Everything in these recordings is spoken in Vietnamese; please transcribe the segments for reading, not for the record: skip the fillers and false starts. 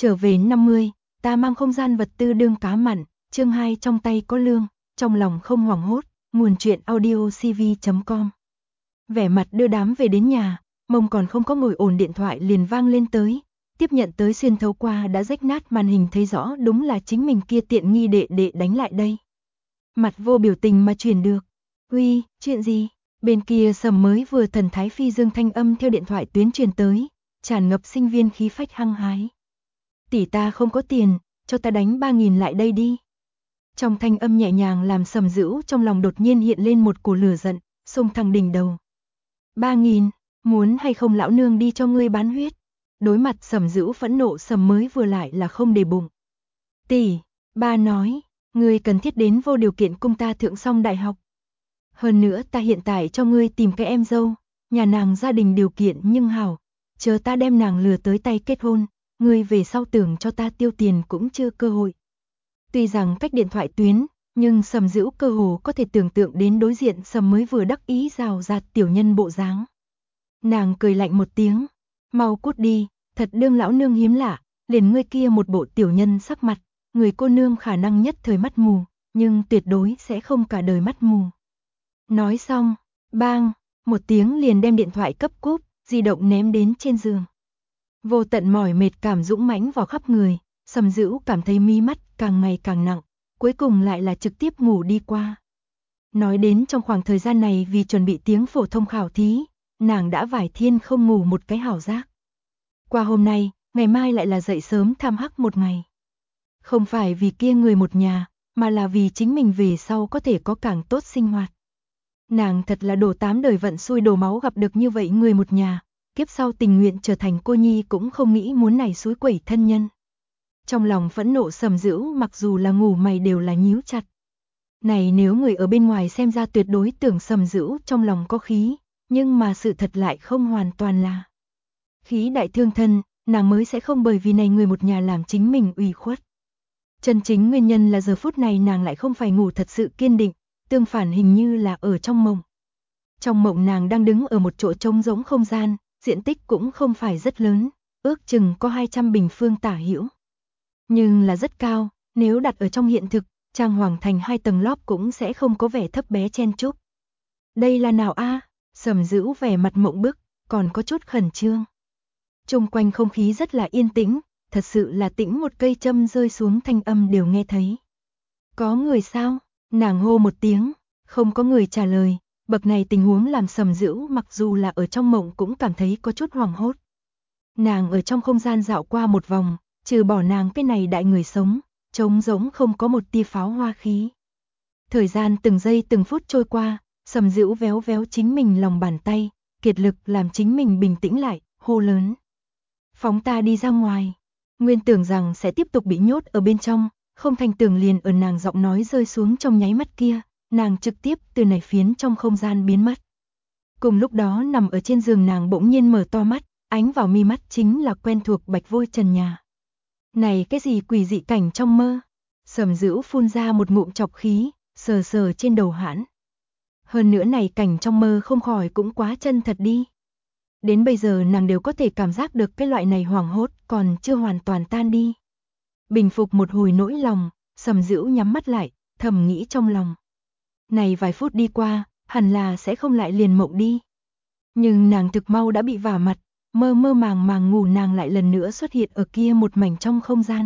trở về 50, ta mang không gian vật tư đương cá mặn, chương 2 trong tay có lương, trong lòng không hoảng hốt, nguồn truyện audio cv.com. Vẻ mặt đưa đám về đến nhà, mông còn không có ngồi ổn điện thoại liền vang lên tới, tiếp nhận tới xuyên thấu qua đã rách nát màn hình thấy rõ đúng là chính mình kia tiện nghi đệ đệ đánh lại đây. Mặt vô biểu tình mà truyền được, uy, chuyện gì? Bên kia Sầm mới vừa thần thái phi dương thanh âm theo điện thoại tuyến truyền tới, tràn ngập sinh viên khí phách hăng hái. Tỷ ta không có tiền, cho ta đánh 3.000 lại đây đi. Trong thanh âm nhẹ nhàng làm Sầm Dữu trong lòng đột nhiên hiện lên một cổ lửa giận, xông thẳng đỉnh đầu. 3.000, muốn hay không lão nương đi cho ngươi bán huyết. Đối mặt Sầm Dữu phẫn nộ Sầm mới vừa lại là không để bụng. Tỷ, ba nói, ngươi cần thiết đến vô điều kiện cung ta thượng xong đại học. Hơn nữa ta hiện tại cho ngươi tìm cái em dâu, nhà nàng gia đình điều kiện nhưng hảo, chờ ta đem nàng lừa tới tay kết hôn, ngươi về sau tưởng cho ta tiêu tiền cũng chưa cơ hội. Tuy rằng cách điện thoại tuyến, nhưng Sầm Dữu cơ hồ có thể tưởng tượng đến đối diện Sầm mới vừa đắc ý rào rạt tiểu nhân bộ dáng. Nàng cười lạnh một tiếng, mau cút đi, thật đương lão nương hiếm lạ, liền ngươi kia một bộ tiểu nhân sắc mặt, người cô nương khả năng nhất thời mắt mù, nhưng tuyệt đối sẽ không cả đời mắt mù. Nói xong, bang, một tiếng liền đem điện thoại cấp cúp, di động ném đến trên giường. Vô tận mỏi mệt cảm dũng mãnh vào khắp người, Sầm Dữu cảm thấy mí mắt càng ngày càng nặng, cuối cùng lại là trực tiếp ngủ đi qua. Nói đến trong khoảng thời gian này vì chuẩn bị tiếng phổ thông khảo thí, nàng đã vài thiên không ngủ một cái hảo giác. Qua hôm nay, ngày mai lại là dậy sớm tham hắc một ngày. Không phải vì kia người một nhà, mà là vì chính mình về sau có thể có càng tốt sinh hoạt. Nàng thật là đổ 8 đời vận xui đổ máu gặp được như vậy người một nhà, kiếp sau tình nguyện trở thành cô nhi cũng không nghĩ muốn này suối quẩy thân nhân. Trong lòng phẫn nộ Sầm Dữu mặc dù là ngủ mày đều là nhíu chặt. Này nếu người ở bên ngoài xem ra tuyệt đối tưởng Sầm Dữu trong lòng có khí, nhưng mà sự thật lại không hoàn toàn là. Khí đại thương thân, nàng mới sẽ không bởi vì này người một nhà làm chính mình ủy khuất. Chân chính nguyên nhân là giờ phút này nàng lại không phải ngủ thật sự kiên định, tương phản hình như là ở trong mộng. Trong mộng nàng đang đứng ở một chỗ trống rỗng không gian, diện tích cũng không phải rất lớn, ước chừng có 200 bình phương tả hữu. Nhưng là rất cao, nếu đặt ở trong hiện thực, trang hoàng thành 2 tầng lóp cũng sẽ không có vẻ thấp bé chen chúc. Đây là nào a? Sầm Dữu vẻ mặt mộng bức, còn có chút khẩn trương. Chung quanh không khí rất là yên tĩnh, thật sự là tĩnh một cây châm rơi xuống thanh âm đều nghe thấy. Có người sao? Nàng hô một tiếng, không có người trả lời, bậc này tình huống làm Sầm Dữu mặc dù là ở trong mộng cũng cảm thấy có chút hoảng hốt. Nàng ở trong không gian dạo qua một vòng, trừ bỏ nàng cái này đại người sống, trống rỗng không có một tia pháo hoa khí. Thời gian từng giây từng phút trôi qua, Sầm Dữu véo véo chính mình lòng bàn tay, kiệt lực làm chính mình bình tĩnh lại, hô lớn. Phóng ta đi ra ngoài. Nguyên tưởng rằng sẽ tiếp tục bị nhốt ở bên trong, không thành tưởng liền ở nàng giọng nói rơi xuống trong nháy mắt kia, nàng trực tiếp từ này phiến trong không gian biến mất. Cùng lúc đó nằm ở trên giường nàng bỗng nhiên mở to mắt, ánh vào mi mắt chính là quen thuộc bạch vôi trần nhà. Này cái gì quỷ dị cảnh trong mơ? Sầm Dữu phun ra một ngụm chọc khí, sờ sờ trên đầu hãn. Hơn nữa này cảnh trong mơ không khỏi cũng quá chân thật đi. Đến bây giờ nàng đều có thể cảm giác được cái loại này hoảng hốt còn chưa hoàn toàn tan đi. Bình phục một hồi nỗi lòng, Sầm Dữu nhắm mắt lại, thầm nghĩ trong lòng. Này vài phút đi qua, hẳn là sẽ không lại liền mộng đi. Nhưng nàng thực mau đã bị vả mặt, mơ mơ màng màng ngủ nàng lại lần nữa xuất hiện ở kia một mảnh trong không gian.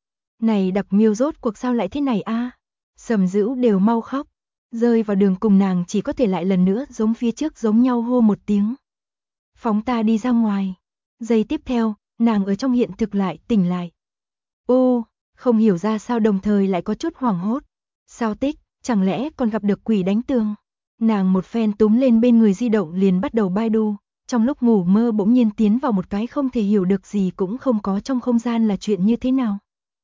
Này đặc miêu rốt cuộc sao lại thế này a? Sầm Dữu đều mau khóc, rơi vào đường cùng nàng chỉ có thể lại lần nữa giống phía trước giống nhau hô một tiếng. Phóng ta đi ra ngoài. Giây tiếp theo, nàng ở trong hiện thực lại tỉnh lại. Ô, không hiểu ra sao đồng thời lại có chút hoảng hốt. Sao tích, chẳng lẽ còn gặp được quỷ đánh tường? Nàng một phen túm lên bên người di động liền bắt đầu Baidu, trong lúc ngủ mơ bỗng nhiên tiến vào một cái không thể hiểu được gì cũng không có trong không gian là chuyện như thế nào.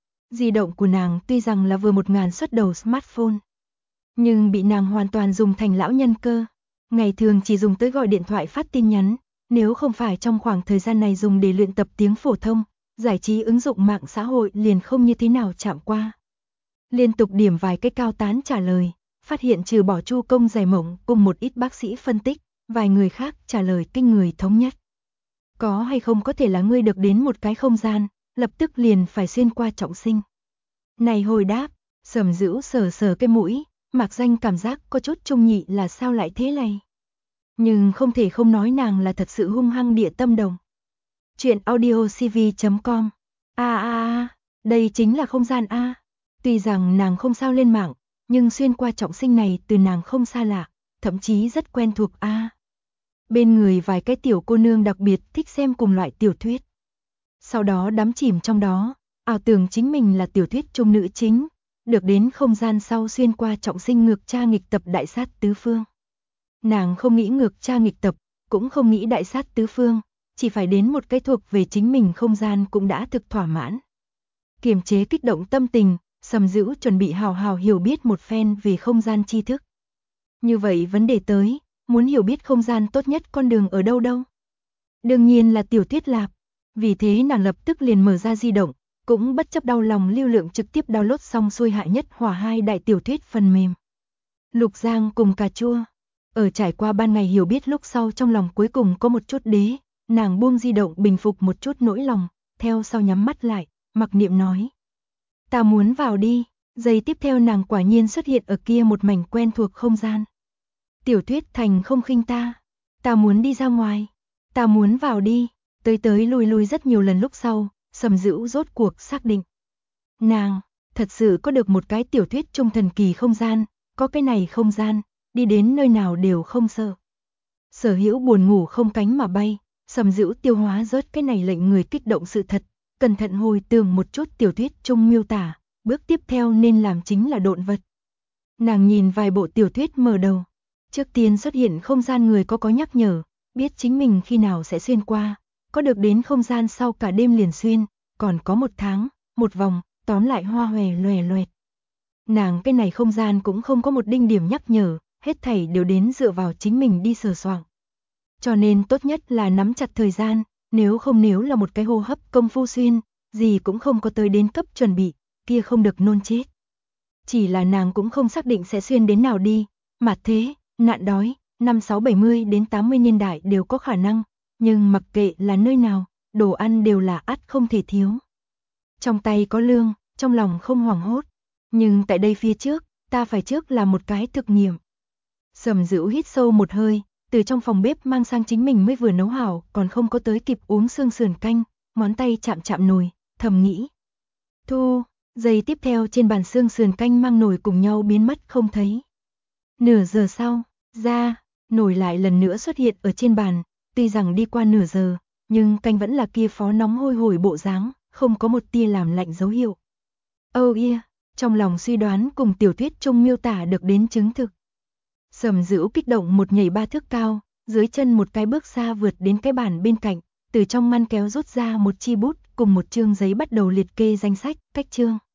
Di động của nàng tuy rằng là vừa 1000 xuất đầu smartphone, nhưng bị nàng hoàn toàn dùng thành lão nhân cơ. Ngày thường chỉ dùng tới gọi điện thoại phát tin nhắn, nếu không phải trong khoảng thời gian này dùng để luyện tập tiếng phổ thông, giải trí ứng dụng mạng xã hội liền không như thế nào chạm qua. Liên tục điểm vài cái cao tán trả lời, phát hiện trừ bỏ Chu Công Giải Mộng cùng một ít bác sĩ phân tích, vài người khác trả lời kinh người thống nhất. Có hay không có thể là ngươi được đến một cái không gian, lập tức liền phải xuyên qua trọng sinh. Này hồi đáp, Sầm Dữu sờ sờ cái mũi, mạc danh cảm giác có chút Trung Nhị là sao lại thế này. Nhưng không thể không nói nàng là thật sự hung hăng địa tâm đồng. Chuyện audiocv.com. Đây chính là không gian a. Tuy rằng nàng không sao lên mạng, nhưng xuyên qua trọng sinh này từ nàng không xa lạ, thậm chí rất quen thuộc a. Bên người vài cái tiểu cô nương đặc biệt thích xem cùng loại tiểu thuyết. Sau đó đắm chìm trong đó, ảo tưởng chính mình là tiểu thuyết trung nữ chính, được đến không gian sau xuyên qua trọng sinh ngược tra nghịch tập đại sát tứ phương. Nàng không nghĩ ngược tra nghịch tập, cũng không nghĩ đại sát tứ phương, chỉ phải đến một cái thuộc về chính mình không gian cũng đã thực thỏa mãn. Kiềm chế kích động tâm tình, Sầm Dữu chuẩn bị hào hào hiểu biết một phen về không gian tri thức. Như vậy vấn đề tới, muốn hiểu biết không gian tốt nhất con đường ở đâu đâu? Đương nhiên là tiểu thuyết lạp. Vì thế nàng lập tức liền mở ra di động, cũng bất chấp đau lòng lưu lượng trực tiếp download xong xuôi Hạ Nhất Hỏa 2 đại tiểu thuyết phần mềm. Lục Giang cùng cà chua. Ở trải qua ban ngày hiểu biết lúc sau trong lòng cuối cùng có một chút đế, nàng buông di động bình phục một chút nỗi lòng, theo sau nhắm mắt lại, mặc niệm nói. Ta muốn vào đi, giây tiếp theo nàng quả nhiên xuất hiện ở kia một mảnh quen thuộc không gian. Tiểu thuyết thành không khinh ta muốn đi ra ngoài, ta muốn vào đi, tới lui rất nhiều lần lúc sau, Sầm Dữu rốt cuộc xác định. Nàng, thật sự có được một cái tiểu thuyết trung thần kỳ không gian, có cái này không gian, đi đến nơi nào đều không sợ. Sở Hữu buồn ngủ không cánh mà bay, Sầm Dữu tiêu hóa rớt cái này lệnh người kích động sự thật, cẩn thận hồi tưởng một chút tiểu thuyết trung miêu tả, bước tiếp theo nên làm chính là độn vật. Nàng nhìn vài bộ tiểu thuyết mở đầu, trước tiên xuất hiện không gian người có nhắc nhở, biết chính mình khi nào sẽ xuyên qua, có được đến không gian sau cả đêm liền xuyên, còn có một tháng, một vòng, tóm lại hoa hòe loè loẹt. Nàng cái này không gian cũng không có một đinh điểm nhắc nhở, hết thảy đều đến dựa vào chính mình đi sờ soạng. Cho nên tốt nhất là nắm chặt thời gian, nếu là một cái hô hấp công phu xuyên, gì cũng không có tới đến cấp chuẩn bị, kia không được nôn chết. Chỉ là nàng cũng không xác định sẽ xuyên đến nào đi, mà thế, nạn đói, năm 670 đến 80 niên đại đều có khả năng, nhưng mặc kệ là nơi nào, đồ ăn đều là ắt không thể thiếu. Trong tay có lương, trong lòng không hoảng hốt, nhưng tại đây phía trước, ta phải trước làm một cái thực nghiệm. Sầm Dữu hít sâu một hơi, từ trong phòng bếp mang sang chính mình mới vừa nấu hảo, còn không có tới kịp uống xương sườn canh, ngón tay chạm nồi, thầm nghĩ. Thu, giây tiếp theo trên bàn xương sườn canh mang nồi cùng nhau biến mất không thấy. Nửa giờ sau, nồi lại lần nữa xuất hiện ở trên bàn, tuy rằng đi qua nửa giờ, nhưng canh vẫn là kia phó nóng hôi hổi bộ dáng, không có một tia làm lạnh dấu hiệu. Oh yeah, trong lòng suy đoán cùng tiểu thuyết trung miêu tả được đến chứng thực. Sầm Dữu kích động một nhảy 3 thước cao, dưới chân một cái bước xa vượt đến cái bàn bên cạnh, từ trong ngăn kéo rút ra một chi bút cùng một chương giấy bắt đầu liệt kê danh sách, cách chương.